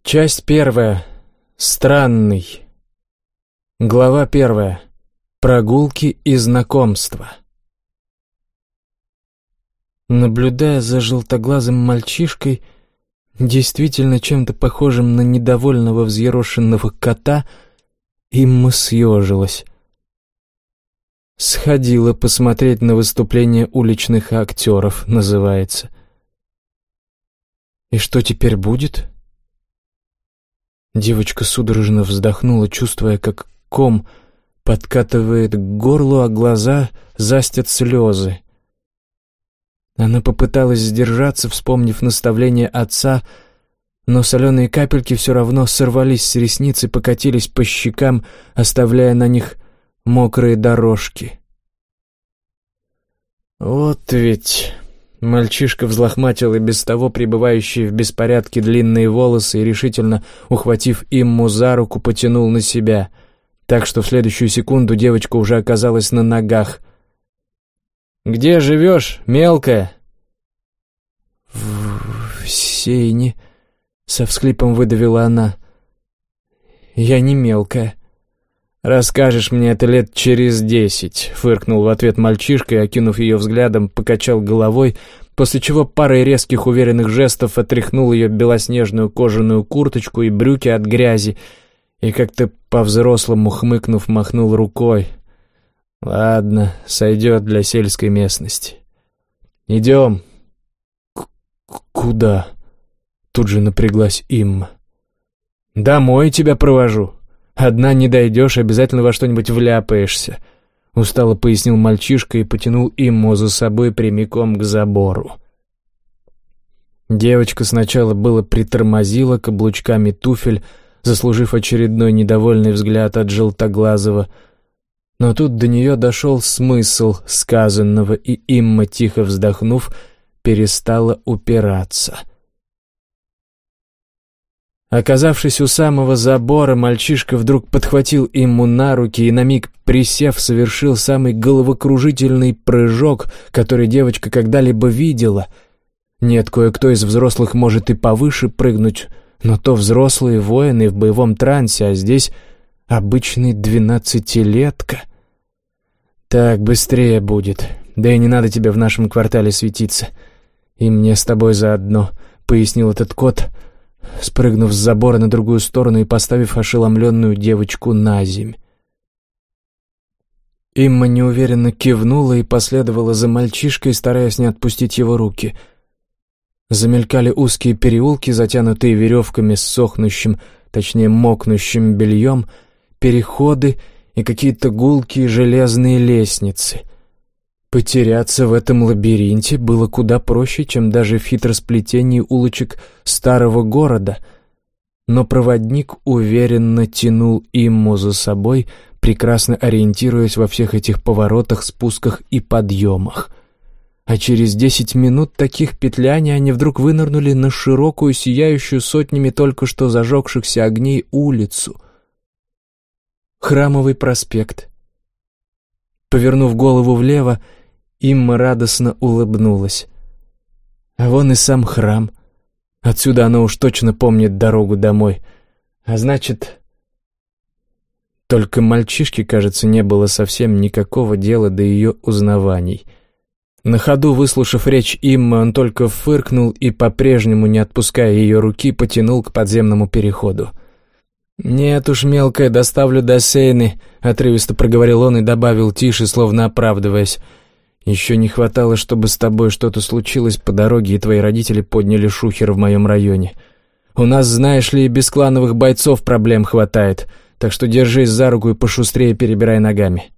Часть первая. Странный. Глава первая. Прогулки и знакомства. Наблюдая за желтоглазым мальчишкой, действительно чем-то похожим на недовольного взъерошенного кота, Имма съежилась. «Сходила посмотреть на выступление уличных актеров», называется. «И что теперь будет?» Девочка судорожно вздохнула, чувствуя, как ком подкатывает к горлу, а глаза застят слезы. Она попыталась сдержаться, вспомнив наставление отца, но соленые капельки все равно сорвались с ресниц и покатились по щекам, оставляя на них мокрые дорожки. «Вот ведь...» Мальчишка взлохматил и без того пребывающие в беспорядке длинные волосы и, решительно ухватив Имму за руку, потянул на себя, так что в следующую секунду девочка уже оказалась на ногах. «Где живешь, мелкая?» «В Сейне», — со всхлипом выдавила она. «Я не мелкая». «Расскажешь мне это лет через 10», — фыркнул в ответ мальчишка и, окинув ее взглядом, покачал головой, после чего парой резких уверенных жестов отряхнул ее белоснежную кожаную курточку и брюки от грязи и, как-то по-взрослому хмыкнув, махнул рукой. «Ладно, сойдет для сельской местности. Идем». «Куда?» — тут же напряглась Имма. «Домой тебя провожу. Одна не дойдешь, обязательно во что-нибудь вляпаешься», — устало пояснил мальчишка и потянул Имму за собой прямиком к забору. Девочка сначала было притормозила каблучками туфель, заслужив очередной недовольный взгляд от желтоглазого, но тут до нее дошел смысл сказанного, и Имма, тихо вздохнув, перестала упираться. Оказавшись у самого забора, мальчишка вдруг подхватил Имму на руки и, на миг присев, совершил самый головокружительный прыжок, который девочка когда-либо видела. Нет, кое-кто из взрослых может и повыше прыгнуть, но то взрослые воины в боевом трансе, а здесь обычный 12-летка. «Так, быстрее будет, да и не надо тебе в нашем квартале светиться. И мне с тобой заодно», — пояснил этот кот, спрыгнув с забора на другую сторону и поставив ошеломленную девочку на земь. Имма неуверенно кивнула и последовала за мальчишкой, стараясь не отпустить его руки. Замелькали узкие переулки, затянутые веревками с сохнущим, точнее мокнущим бельем, переходы и какие-то гулкие железные лестницы. Потеряться в этом лабиринте было куда проще, чем даже в хитросплетении улочек старого города, но проводник уверенно тянул Имму за собой, прекрасно ориентируясь во всех этих поворотах, спусках и подъемах. А через 10 минут таких петляний они вдруг вынырнули на широкую, сияющую сотнями только что зажегшихся огней улицу. Храмовый проспект. Повернув голову влево, Имма радостно улыбнулась. А вон и сам храм. Отсюда она уж точно помнит дорогу домой. А значит... Только мальчишке, кажется, не было совсем никакого дела до ее узнаваний. На ходу, выслушав речь Иммы, он только фыркнул и, по-прежнему не отпуская ее руки, потянул к подземному переходу. «Нет уж, мелкая, доставлю до Сейны», — отрывисто проговорил он и добавил тише, словно оправдываясь. «Еще не хватало, чтобы с тобой что-то случилось по дороге, и твои родители подняли шухер в моем районе. У нас, знаешь ли, и без клановых бойцов проблем хватает, так что держись за руку и пошустрее перебирай ногами».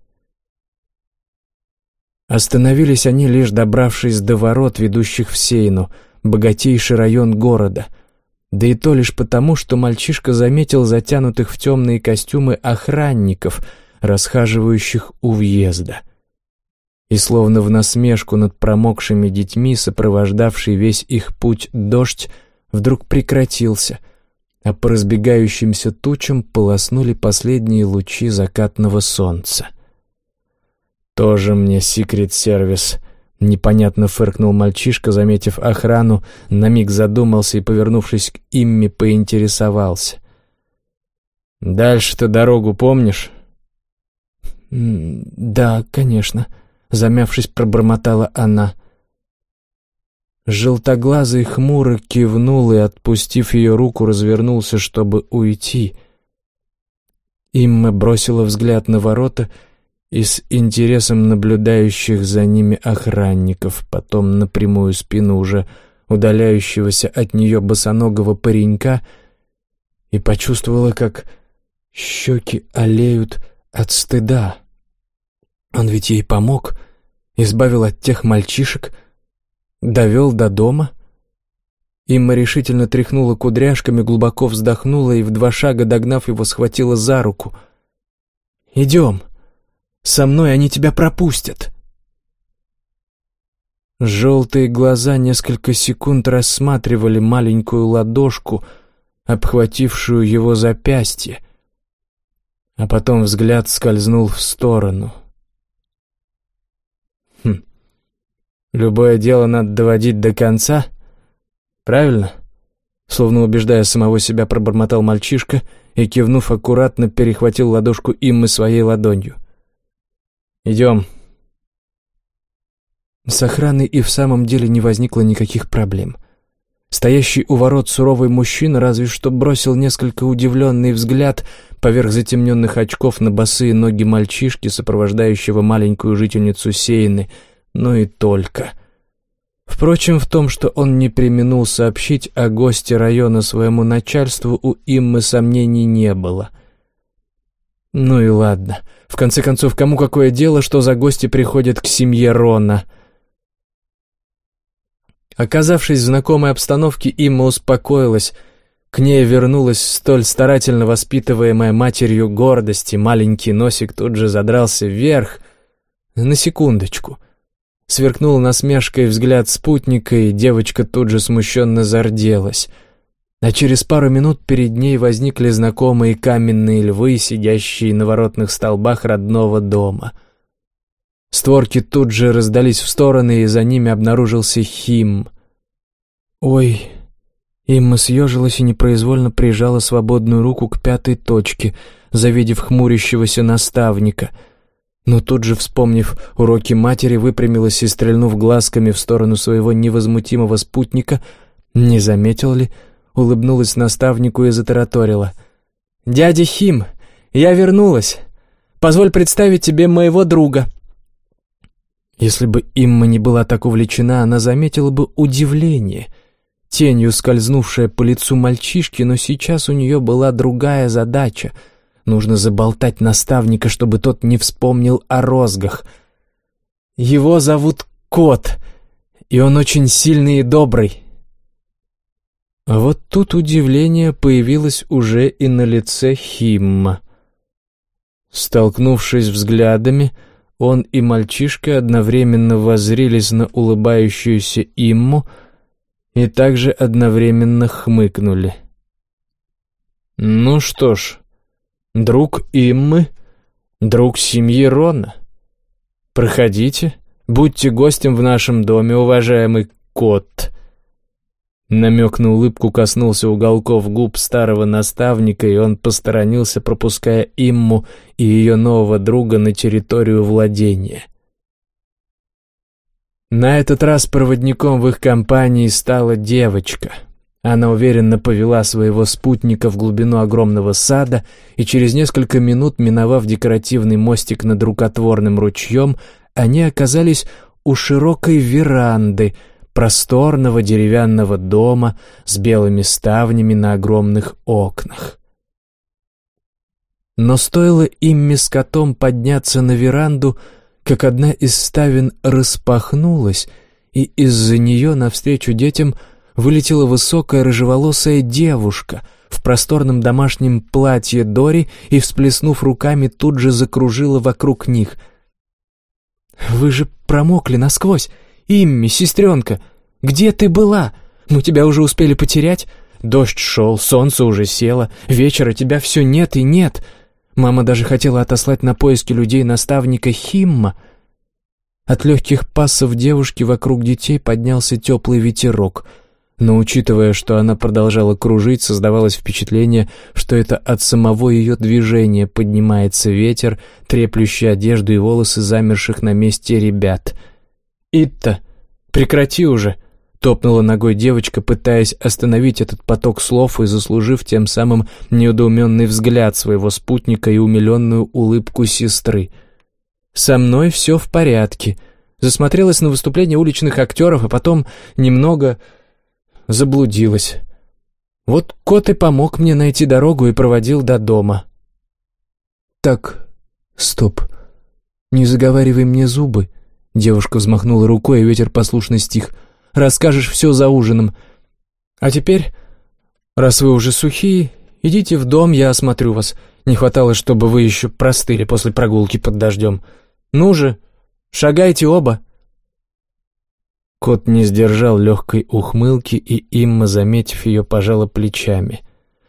Остановились они, лишь добравшись до ворот, ведущих в Сейну, богатейший район города. Да и то лишь потому, что мальчишка заметил затянутых в темные костюмы охранников, расхаживающих у въезда. И словно в насмешку над промокшими детьми, сопровождавший весь их путь дождь, вдруг прекратился, а по разбегающимся тучам полоснули последние лучи закатного солнца. «Тоже мне секрет-сервис», Непонятно фыркнул мальчишка, заметив охрану, на миг задумался и, повернувшись к Имме, поинтересовался. «Дальше-то дорогу помнишь?» «Да, конечно», — замявшись, пробормотала она. Желтоглазый хмуро кивнул и, отпустив ее руку, развернулся, чтобы уйти. Имма бросила взгляд на ворота и с интересом наблюдающих за ними охранников, потом на прямую спину уже удаляющегося от нее босоногого паренька и почувствовала, как щеки олеют от стыда. Он ведь ей помог, избавил от тех мальчишек, довел до дома. Имма решительно тряхнула кудряшками, глубоко вздохнула и, в 2 шага догнав его, схватила за руку. «Идем. Со мной они тебя пропустят». Желтые глаза несколько секунд рассматривали маленькую ладошку, обхватившую его запястье, а потом взгляд скользнул в сторону. «Любое дело надо доводить до конца, правильно?» Словно убеждая самого себя, пробормотал мальчишка и, кивнув, аккуратно перехватил ладошку Иммы своей ладонью. «Идем». С охраной и в самом деле не возникло никаких проблем. Стоящий у ворот суровый мужчина разве что бросил несколько удивленный взгляд поверх затемненных очков на босые ноги мальчишки, сопровождающего маленькую жительницу Сейны, но и только. Впрочем, в том, что он не преминул сообщить о госте района своему начальству, у Иммы сомнений не было. Ну и ладно. В конце концов, кому какое дело, что за гости приходят к семье Рона? Оказавшись в знакомой обстановке, Имма успокоилась. К ней вернулась столь старательно воспитываемая матерью гордость, и маленький носик тут же задрался вверх. На секундочку. Сверкнул насмешкой взгляд спутника, и девочка тут же смущенно зарделась. А через пару минут перед ней возникли знакомые каменные львы, сидящие на воротных столбах родного дома. Створки тут же раздались в стороны, и за ними обнаружился Хим. «Ой!» Имма съежилась и непроизвольно прижала свободную руку к 5-й точке, завидев хмурящегося наставника — но тут же, вспомнив уроки матери, выпрямилась и, стрельнув глазками в сторону своего невозмутимого спутника, не заметил ли, улыбнулась наставнику и затараторила. «Дядя Хим, я вернулась. Позволь представить тебе моего друга». Если бы Имма не была так увлечена, она заметила бы удивление, тенью скользнувшее по лицу мальчишки, но сейчас у нее была другая задача — нужно заболтать наставника, чтобы тот не вспомнил о розгах. Его зовут Кот, и он очень сильный и добрый. А вот тут удивление появилось уже и на лице Химма. Столкнувшись взглядами, он и мальчишка одновременно воззрелись на улыбающуюся Имму и также одновременно хмыкнули. «Ну что ж, друг Иммы, друг семьи Рона. Проходите, будьте гостем в нашем доме, уважаемый Кот». Намек на улыбку коснулся уголков губ старого наставника, и он посторонился, пропуская Имму и ее нового друга на территорию владения. На этот раз проводником в их компании стала девочка. Она уверенно повела своего спутника в глубину огромного сада, и через несколько минут, миновав декоративный мостик над рукотворным ручьем, они оказались у широкой веранды, просторного деревянного дома с белыми ставнями на огромных окнах. Но стоило Имме с котом подняться на веранду, как одна из ставен распахнулась, и из-за нее навстречу детям вылетела высокая рыжеволосая девушка в просторном домашнем платье Дори и, всплеснув руками, тут же закружила вокруг них. «Вы же промокли насквозь! Имми, сестренка! Где ты была? Мы тебя уже успели потерять? Дождь шел, солнце уже село, вечера тебя все нет и нет. Мама даже хотела отослать на поиски людей наставника Химма». От легких пассов девушки вокруг детей поднялся теплый ветерок, но, учитывая, что она продолжала кружить, создавалось впечатление, что это от самого ее движения поднимается ветер, треплющий одежду и волосы замерших на месте ребят. «Итта, прекрати уже!» — топнула ногой девочка, пытаясь остановить этот поток слов и заслужив тем самым недоуменный взгляд своего спутника и умиленную улыбку сестры. «Со мной все в порядке». Засмотрелась на выступление уличных актеров, а потом немного заблудилась. Вот кот и помог мне найти дорогу и проводил до дома. «Так, стоп, не заговаривай мне зубы». Девушка взмахнула рукой, и ветер послушно стих. «Расскажешь все за ужином. А теперь, раз вы уже сухие, идите в дом, я осмотрю вас. Не хватало, чтобы вы еще простыли после прогулки под дождем. Ну же, шагайте оба». Кот не сдержал легкой ухмылки, и Имма, заметив ее, пожала плечами.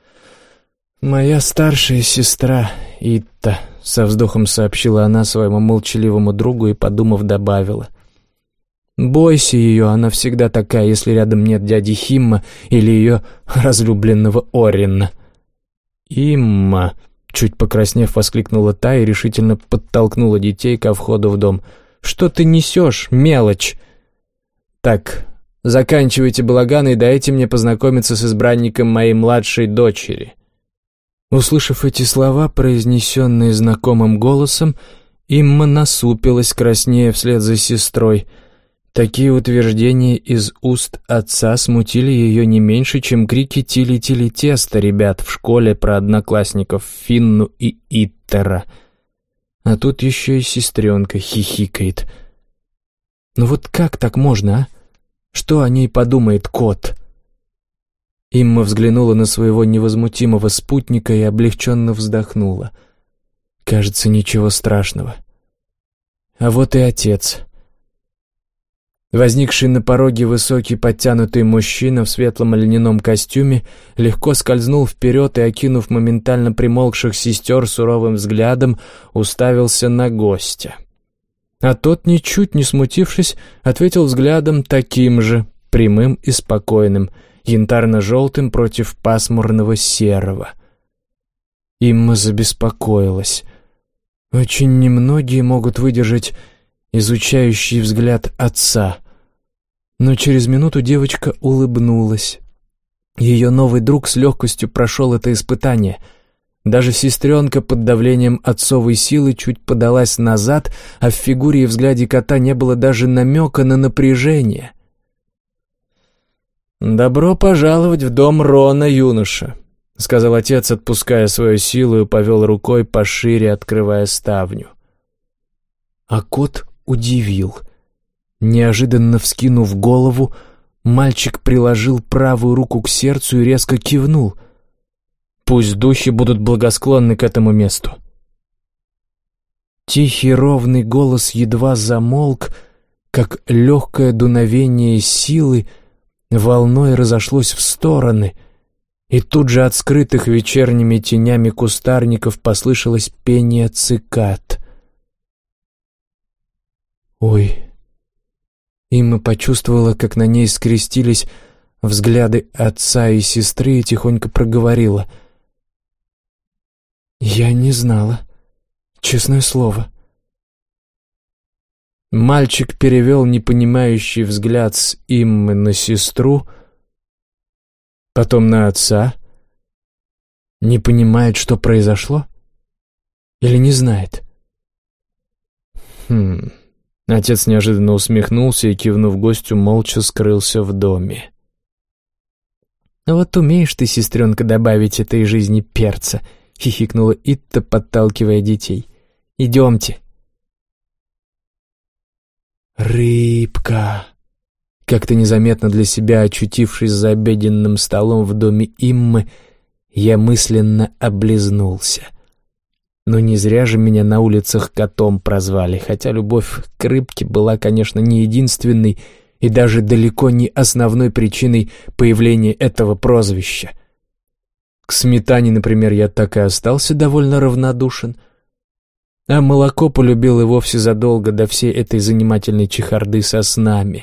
«Моя старшая сестра Итта», — со вздохом сообщила она своему молчаливому другу и, подумав, добавила. «Бойся ее, она всегда такая, если рядом нет дяди Химма или ее разлюбленного Оррина». «Имма», — чуть покраснев, воскликнула та и решительно подтолкнула детей ко входу в дом. «Что ты несешь, мелочь?» «Так, заканчивайте балаган и дайте мне познакомиться с избранником моей младшей дочери». Услышав эти слова, произнесенные знакомым голосом, Имма насупилась, краснея вслед за сестрой. Такие утверждения из уст отца смутили ее не меньше, чем крики «Тили-тили-тесто» ребят в школе про одноклассников Финну и Иттера. А тут еще и сестренка хихикает. Ну вот как так можно, а? Что о ней подумает кот? Имма взглянула на своего невозмутимого спутника и облегченно вздохнула. Кажется, ничего страшного. А вот и отец. Возникший на пороге высокий подтянутый мужчина в светлом льняном костюме легко скользнул вперед и, окинув моментально примолкших сестер суровым взглядом, уставился на гостя. А тот, ничуть не смутившись, ответил взглядом таким же, прямым и спокойным, янтарно-желтым против пасмурного серого. Имма забеспокоилась. Очень немногие могут выдержать изучающий взгляд отца. Но через минуту девочка улыбнулась. Ее новый друг с легкостью прошел это испытание. Даже сестренка под давлением отцовой силы чуть подалась назад, а в фигуре и взгляде кота не было даже намека на напряжение. «Добро пожаловать в дом Рона, юноша», — сказал отец, отпуская свою силу, и повел рукой пошире, открывая ставню. А кот удивил. Неожиданно вскинув голову, мальчик приложил правую руку к сердцу и резко кивнул. «Пусть духи будут благосклонны к этому месту». Тихий ровный голос едва замолк, как легкое дуновение силы волной разошлось в стороны, и тут же от скрытых вечерними тенями кустарников послышалось пение цикад. «Ой!» Имма почувствовала, как на ней скрестились взгляды отца и сестры, и тихонько проговорила. «Я не знала, честное слово». Мальчик перевел непонимающий взгляд с Иммы на сестру, потом на отца. Не понимает, что произошло? Или не знает? Отец неожиданно усмехнулся и, кивнув гостю, молча скрылся в доме. «Вот умеешь ты, сестренка, добавить этой жизни перца», — хихикнула Итта, подталкивая детей. «Идемте». «Рыбка!» Как-то незаметно для себя, очутившись за обеденным столом в доме Иммы, я мысленно облизнулся. Но не зря же меня на улицах котом прозвали, хотя любовь к рыбке была, конечно, не единственной и даже далеко не основной причиной появления этого прозвища. К сметане, например, я так и остался довольно равнодушен. А молоко полюбил и вовсе задолго до всей этой занимательной чехарды со снами.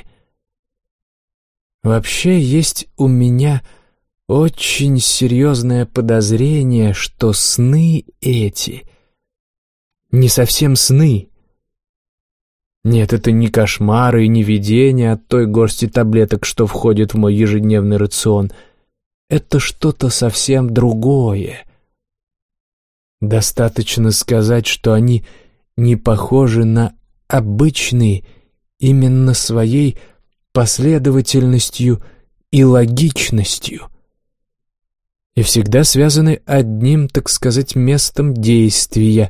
Вообще есть у меня очень серьезное подозрение, что сны эти не совсем сны. Нет, это не кошмары и не видения от той горсти таблеток, что входит в мой ежедневный рацион. Это что-то совсем другое. Достаточно сказать, что они не похожи на обычные именно своей последовательностью и логичностью, и всегда связаны одним, так сказать, местом действия.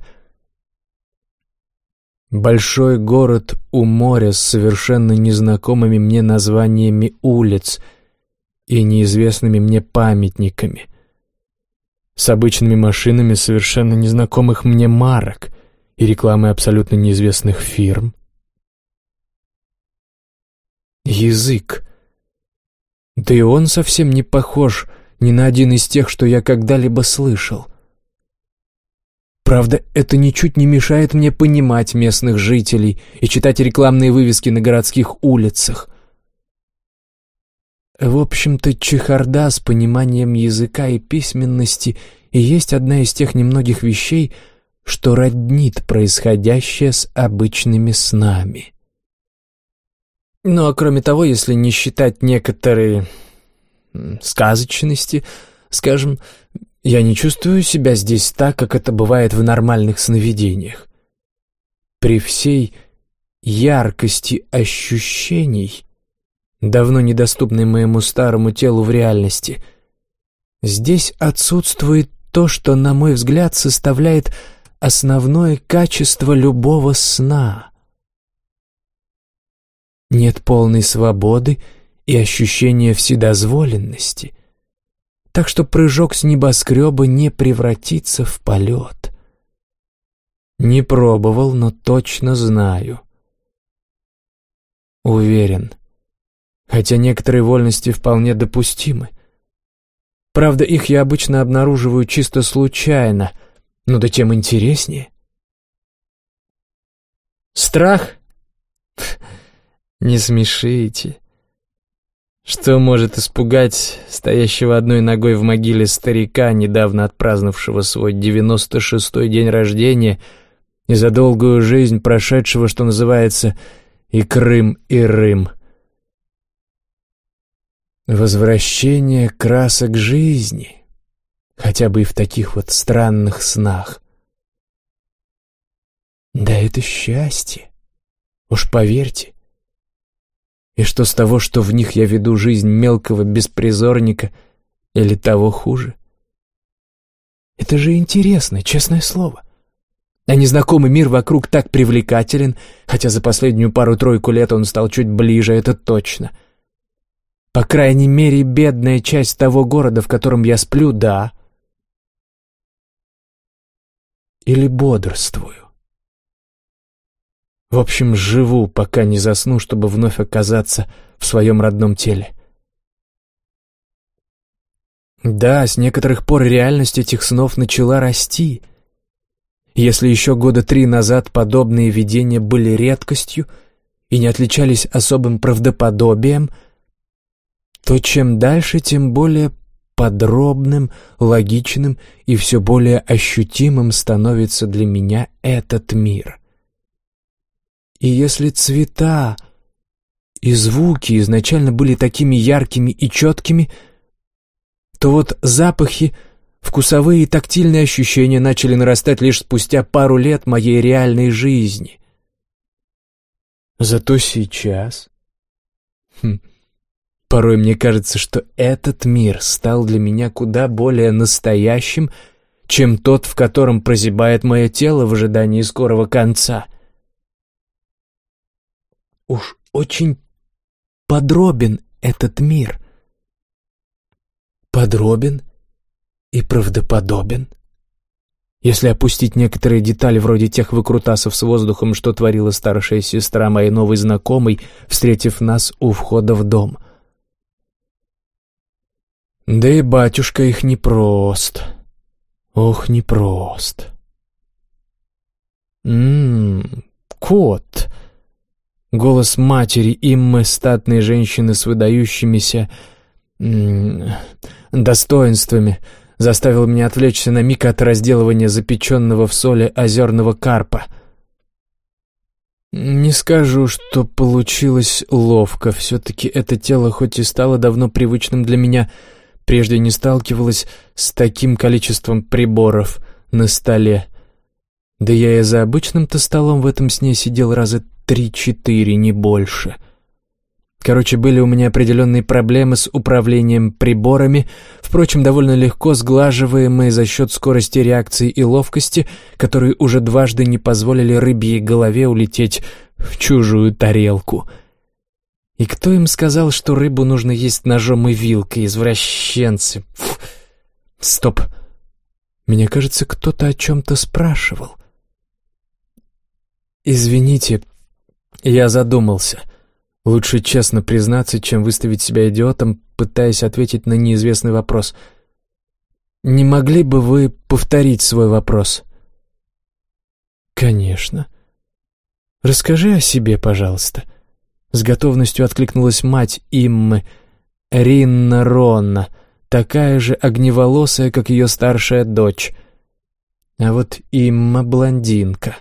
Большой город у моря с совершенно незнакомыми мне названиями улиц и неизвестными мне памятниками, с обычными машинами совершенно незнакомых мне марок и рекламой абсолютно неизвестных фирм. Язык. Да и он совсем не похож ни на один из тех, что я когда-либо слышал. Правда, это ничуть не мешает мне понимать местных жителей и читать рекламные вывески на городских улицах. В общем-то, чехарда с пониманием языка и письменности и есть одна из тех немногих вещей, что роднит происходящее с обычными снами. Ну а кроме того, если не считать некоторые сказочности, скажем, я не чувствую себя здесь так, как это бывает в нормальных сновидениях. При всей яркости ощущений, давно недоступной моему старому телу в реальности, здесь отсутствует то, что, на мой взгляд, составляет основное качество любого сна. Нет полной свободы и ощущения вседозволенности, так что прыжок с небоскреба не превратится в полет. Не пробовал, но точно знаю. Уверен, хотя некоторые вольности вполне допустимы. Правда, их я обычно обнаруживаю чисто случайно, но да тем интереснее. Страх? Не смешите. Что может испугать стоящего одной ногой в могиле старика, недавно отпраздновавшего свой 96-й день рождения и за долгую жизнь прошедшего, что называется, и Крым, и Рым? Возвращение красок жизни, хотя бы и в таких вот странных снах. Да это счастье, уж поверьте. И что с того, что в них я веду жизнь мелкого беспризорника или того хуже? Это же интересно, честное слово. А незнакомый мир вокруг так привлекателен, хотя за последнюю пару-тройку лет он стал чуть ближе, это точно. По крайней мере, бедная часть того города, в котором я сплю, да. Или бодрствую. В общем, живу, пока не засну, чтобы вновь оказаться в своем родном теле. Да, с некоторых пор реальность этих снов начала расти. Если еще 3 года назад подобные видения были редкостью и не отличались особым правдоподобием, то чем дальше, тем более подробным, логичным и все более ощутимым становится для меня этот мир. И если цвета и звуки изначально были такими яркими и четкими, то вот запахи, вкусовые и тактильные ощущения начали нарастать лишь спустя пару лет моей реальной жизни. Зато сейчас... Порой мне кажется, что этот мир стал для меня куда более настоящим, чем тот, в котором прозябает мое тело в ожидании скорого конца. Уж очень подробен этот мир. Подробен и правдоподобен. Если опустить некоторые детали вроде тех выкрутасов с воздухом, что творила старшая сестра моей новой знакомой, встретив нас у входа в дом. Да и батюшка их непрост. Ох, непрост. Кот. Голос матери Иммы, статной женщины с выдающимися достоинствами, заставил меня отвлечься на миг от разделывания запеченного в соли озерного карпа. Не скажу, что получилось ловко. Все-таки это тело, хоть и стало давно привычным для меня, прежде не сталкивалось с таким количеством приборов на столе. Да я и за обычным-то столом в этом сне сидел раза 3-4, не больше. Короче, были у меня определенные проблемы с управлением приборами, впрочем, довольно легко сглаживаемые за счет скорости реакции и ловкости, которые уже дважды не позволили рыбьей голове улететь в чужую тарелку. И кто им сказал, что рыбу нужно есть ножом и вилкой, извращенцы? Фу. Стоп. Мне кажется, кто-то о чем-то спрашивал. Извините, я задумался. Лучше честно признаться, чем выставить себя идиотом, пытаясь ответить на неизвестный вопрос. Не могли бы вы повторить свой вопрос? Конечно. Расскажи о себе, пожалуйста. С готовностью откликнулась мать Иммы, Ринна Ронна, такая же огневолосая, как ее старшая дочь. А вот Имма блондинка.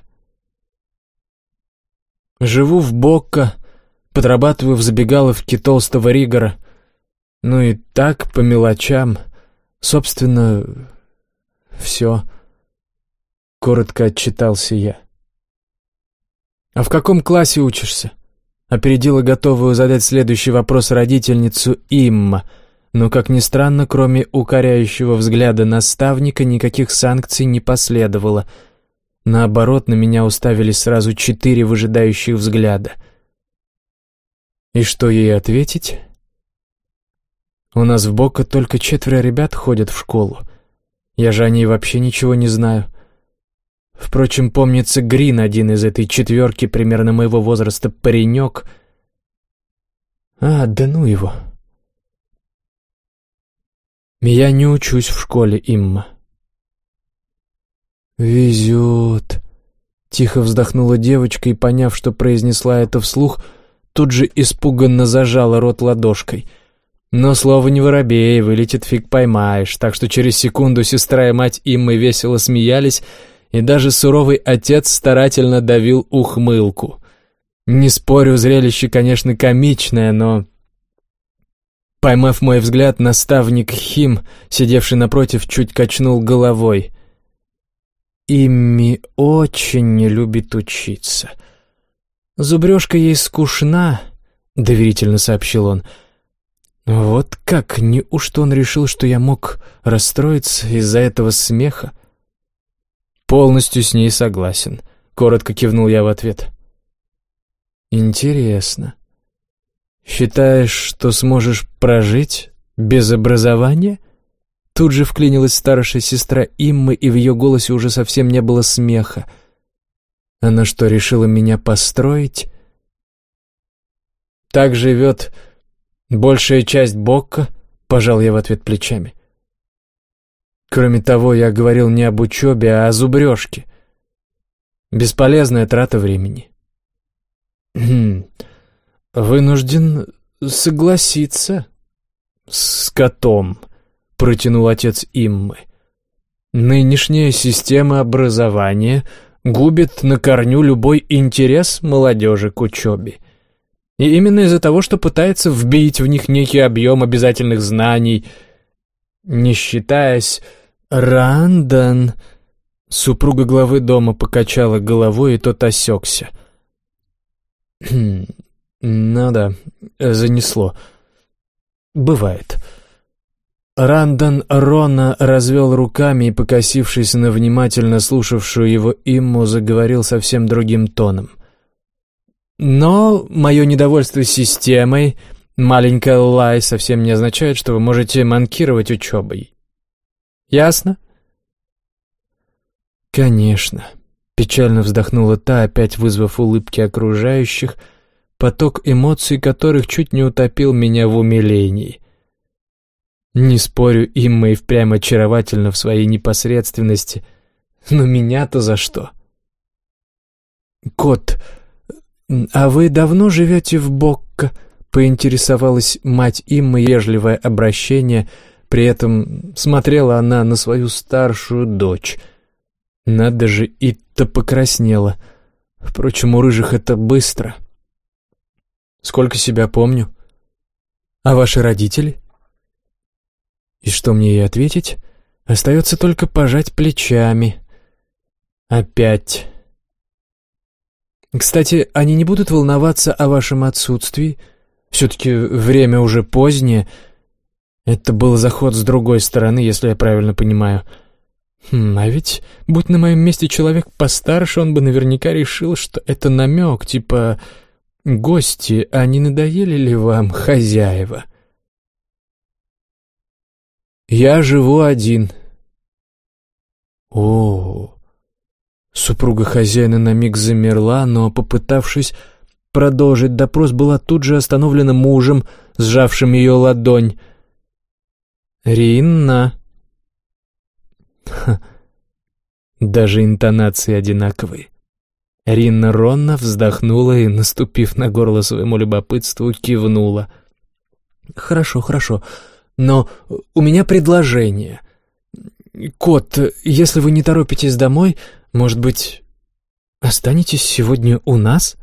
Живу в Бокко, подрабатываю в забегаловке толстого Ригора. Ну и так, по мелочам. Собственно, все. Коротко отчитался я. «А в каком классе учишься?» Опередила готовую задать следующий вопрос родительницу Имма, но, как ни странно, кроме укоряющего взгляда наставника, никаких санкций не последовало. Наоборот, на меня уставились сразу 4 выжидающих взгляда. И что ей ответить? У нас в Бокко только 4 ребят ходят в школу. Я же о ней вообще ничего не знаю. Впрочем, помнится, Грин, один из этой 4, примерно моего возраста паренек. Да ну его. Я не учусь в школе, Имма. «Везет», — тихо вздохнула девочка и, поняв, что произнесла это вслух, тут же испуганно зажала рот ладошкой. Но слово не воробей, вылетит фиг поймаешь, так что через секунду сестра и мать Иммы весело смеялись, и даже суровый отец старательно давил ухмылку. Не спорю, зрелище, конечно, комичное, но... Поймав мой взгляд, наставник Хим, сидевший напротив, чуть качнул головой. Имми очень не любит учиться. Зубрежка ей скучна, — доверительно сообщил он. Вот как, неужто он решил, что я мог расстроиться из-за этого смеха? Полностью с ней согласен, — коротко кивнул я в ответ. Интересно. Считаешь, что сможешь прожить без образования? Тут же вклинилась старшая сестра Иммы, и в ее голосе уже совсем не было смеха. Она что, решила меня построить? Так живет большая часть Бокко, пожал я в ответ плечами. Кроме того, я говорил не об учебе, а о зубрежке. Бесполезная трата времени. Вынужден согласиться с котом, протянул отец Иммы. Нынешняя система образования губит на корню любой интерес молодежи к учебе. И именно из-за того, что пытается вбить в них некий объем обязательных знаний, не считаясь... Рандан... Супруга главы дома покачала головой, и тот осекся. Ну да, занесло. Бывает. Рандан Рона развел руками и, покосившись на внимательно слушавшую его Имму, заговорил совсем другим тоном. Но мое недовольство системой, маленькая Лай, совсем не означает, что вы можете манкировать учебой. Ясно? Конечно. Печально вздохнула та, опять вызвав улыбки окружающих, поток эмоций которых чуть не утопил меня в умилении. Не спорю, Имма и впрямь очаровательна в своей непосредственности, но меня-то за что? «Кот, а вы давно живете в Бокко?» — поинтересовалась мать Иммы, вежливое обращение. При этом смотрела она на свою старшую дочь. Надо же, Итта покраснела. Впрочем, у рыжих это быстро. «Сколько себя помню. А ваши родители?» И что мне ей ответить? Остается только пожать плечами. Опять. «Кстати, они не будут волноваться о вашем отсутствии? Все-таки время уже позднее». Это был заход с другой стороны, если я правильно понимаю. А ведь, будь на моем месте человек постарше, он бы наверняка решил, что это намек, типа «Гости, а не надоели ли вам хозяева?» «Я живу один». О, супруга хозяина на миг замерла, но, попытавшись продолжить допрос, была тут же остановлена мужем, сжавшим ее ладонь. «Ринна». Ха, даже интонации одинаковые. Ринна Ронна вздохнула и, наступив на горло своему любопытству, кивнула. «Хорошо, хорошо, но у меня предложение. Кот, если вы не торопитесь домой, может быть, останетесь сегодня у нас?»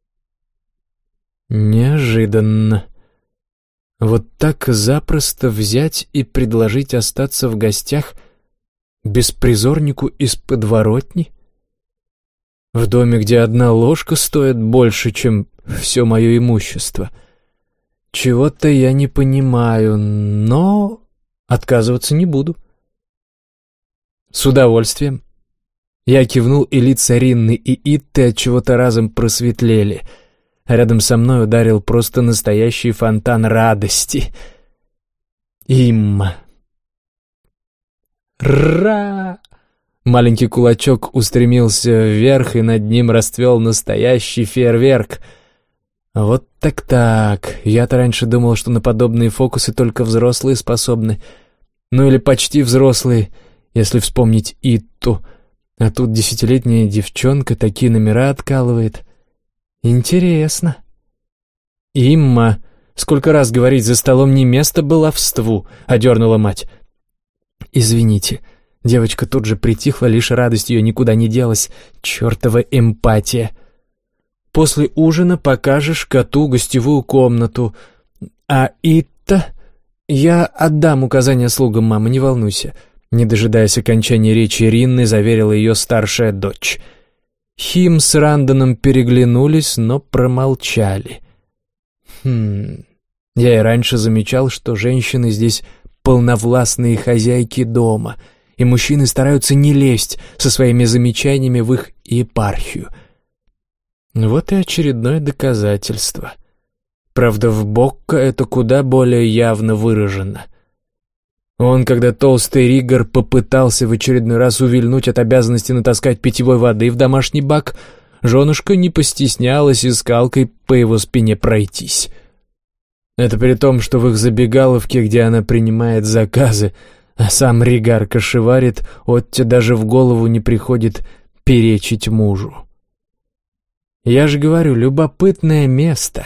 Неожиданно. Вот так запросто взять и предложить остаться в гостях беспризорнику из подворотни? В доме, где одна ложка стоит больше, чем все мое имущество. Чего-то я не понимаю, но отказываться не буду. С удовольствием. Я кивнул, и лица Ринны и Итты от чего-то разом просветлели. Рядом со мной ударил просто настоящий фонтан радости. Имма. Ра! Маленький кулачок устремился вверх, и над ним расцвел настоящий фейерверк. Вот так-так. Я-то раньше думал, что на подобные фокусы только взрослые способны. Ну или почти взрослые, если вспомнить Итту. А тут 10-летняя девчонка такие номера откалывает. Интересно. «Имма, сколько раз говорить за столом не место баловству», — одернула мать. «Извините». Девочка тут же притихла, лишь радость ее никуда не делась. Чертова эмпатия. «После ужина покажешь коту гостевую комнату. А Итта...» «Я отдам указания слугам, мама, не волнуйся». Не дожидаясь окончания речи Ринны, заверила ее старшая дочь. Хим с Рандоном переглянулись, но промолчали. Я и раньше замечал, что женщины здесь полновластные хозяйки дома, и мужчины стараются не лезть со своими замечаниями в их епархию. Вот и очередное доказательство. Правда, в Бокко это куда более явно выражено. Когда толстый Ригор попытался в очередной раз увильнуть от обязанности натаскать питьевой воды в домашний бак, женушка не постеснялась и скалкой по его спине пройтись. Это при том, что в их забегаловке, где она принимает заказы, а сам Ригар кошеварит, Отте даже в голову не приходит перечить мужу. Я же говорю, любопытное место.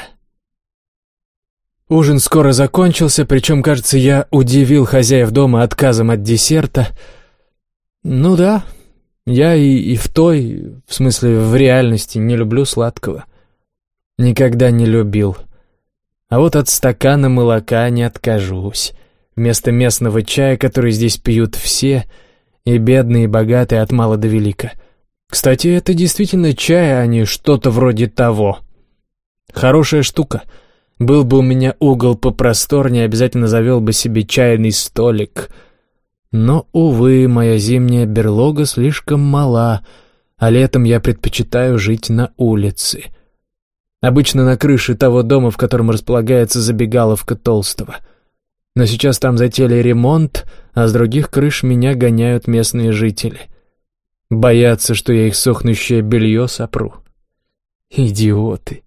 Ужин скоро закончился, причем, кажется, я удивил хозяев дома отказом от десерта. Ну да, я и в смысле в реальности, не люблю сладкого. Никогда не любил. А вот от стакана молока не откажусь. Вместо местного чая, который здесь пьют все, и бедные, и богатые, от мала до велика. Кстати, это действительно чай, а не что-то вроде того. Хорошая штука. Был бы у меня угол попросторнее, обязательно завел бы себе чайный столик. Но, увы, моя зимняя берлога слишком мала, а летом я предпочитаю жить на улице. Обычно на крыше того дома, в котором располагается забегаловка Толстого. Но сейчас там затеяли ремонт, а с других крыш меня гоняют местные жители. Боятся, что я их сохнущее белье сопру. Идиоты.